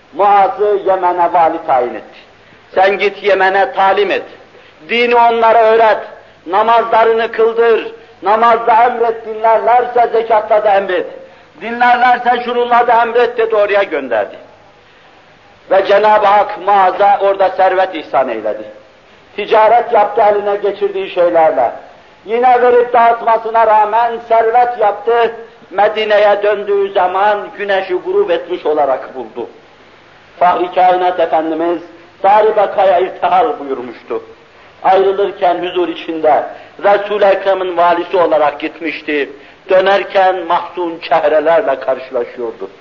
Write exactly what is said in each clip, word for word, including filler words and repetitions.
Muaz'ı Yemen'e vali tayin etti. Sen git Yemen'e talim et. Dini onlara öğret. Namazlarını kıldır. Namazda emret, dinlerlerse zekatta da emret. Dinlerlerse şununla da emret dedi, oraya gönderdi. Ve Cenab-ı Hak Muaz'a orada servet ihsan eyledi. Ticaret yaptı eline geçirdiği şeylerle. Yine verip dağıtmasına rağmen servet yaptı. Medine'ye döndüğü zaman güneşi grup etmiş olarak buldu. Fahri Kainat Efendimiz Daribaka'ya irtihal buyurmuştu. Ayrılırken huzur içinde Resul-i Ekrem'in valisi olarak gitmişti. Dönerken mahzun çehrelerle karşılaşıyordu.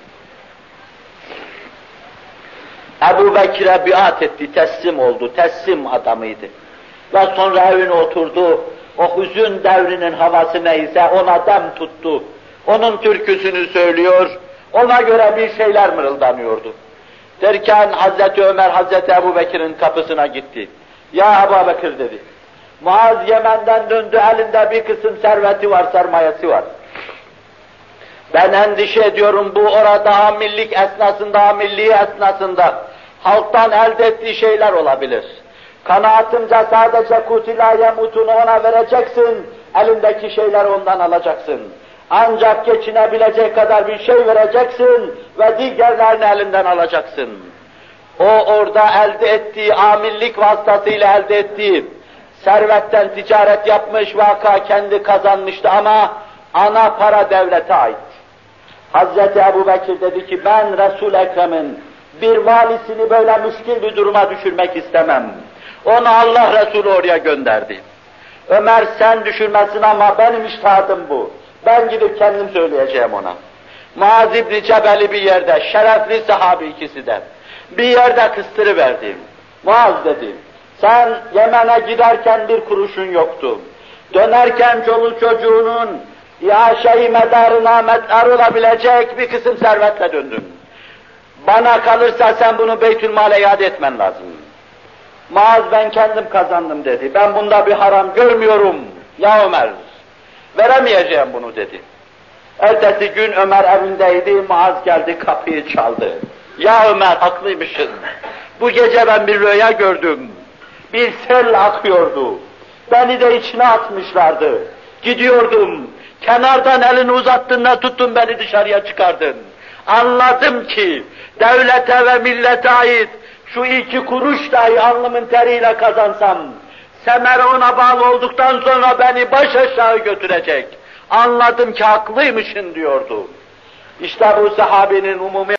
Ebu Bekir'e biat etti, teslim oldu, teslim adamıydı. Ve sonra evine oturdu, o hüzün devrinin havası neyse ona dem tuttu. Onun türküsünü söylüyor, ona göre bir şeyler mırıldanıyordu. Derken Hazreti Ömer, Hazreti Ebu Bekir'in kapısına gitti. Ya Ebu Bekir dedi, Muaz Yemen'den döndü, elinde bir kısım serveti var, sermayesi var. Ben endişe ediyorum, bu orada amillik esnasında, amilliği esnasında halktan elde ettiği şeyler olabilir. Kanaatimce sadece kutila yemutunu ona vereceksin, elindeki şeyleri ondan alacaksın. Ancak geçinebilecek kadar bir şey vereceksin ve diğerlerini elinden alacaksın. O orada elde ettiği, amillik vasıtasıyla elde ettiği servetten ticaret yapmış, vaka kendi kazanmıştı ama ana para devlete ait. Hazreti Ebu Bekir dedi ki ben Resul-i Ekrem'in bir valisini böyle müşkil bir duruma düşürmek istemem. Onu Allah Resulü oraya gönderdi. Ömer sen düşürmesin ama benim iştahadım bu. Ben gidip kendim söyleyeceğim ona. Muaz İbni Cebel'i bir yerde, şerefli sahabi ikisi de, bir yerde kıstırıverdim. Muaz dedim, sen Yemen'e giderken bir kuruşun yoktu. Dönerken çoluk çocuğunun iaşe-i medarına medar olabilecek bir kısım servetle döndün. Bana kalırsa sen bunu Beytülmal'e iade etmen lazım. Muaz ben kendim kazandım dedi. Ben bunda bir haram görmüyorum. Ya Ömer, veremeyeceğim bunu dedi. Ertesi gün Ömer evindeydi, Muaz geldi kapıyı çaldı. Ya Ömer haklıymışsın. Bu gece ben bir rüya gördüm. Bir sel akıyordu. Beni de içine atmışlardı. Gidiyordum. Kenardan elini uzattığında tuttun beni dışarıya çıkardın. Anladım ki devlete ve millete ait şu iki kuruş dahi alnımın teriyle kazansam, semere ona bağlı olduktan sonra beni baş aşağı götürecek. Anladım ki haklıymışsın diyordu. İşte bu sahabenin umumi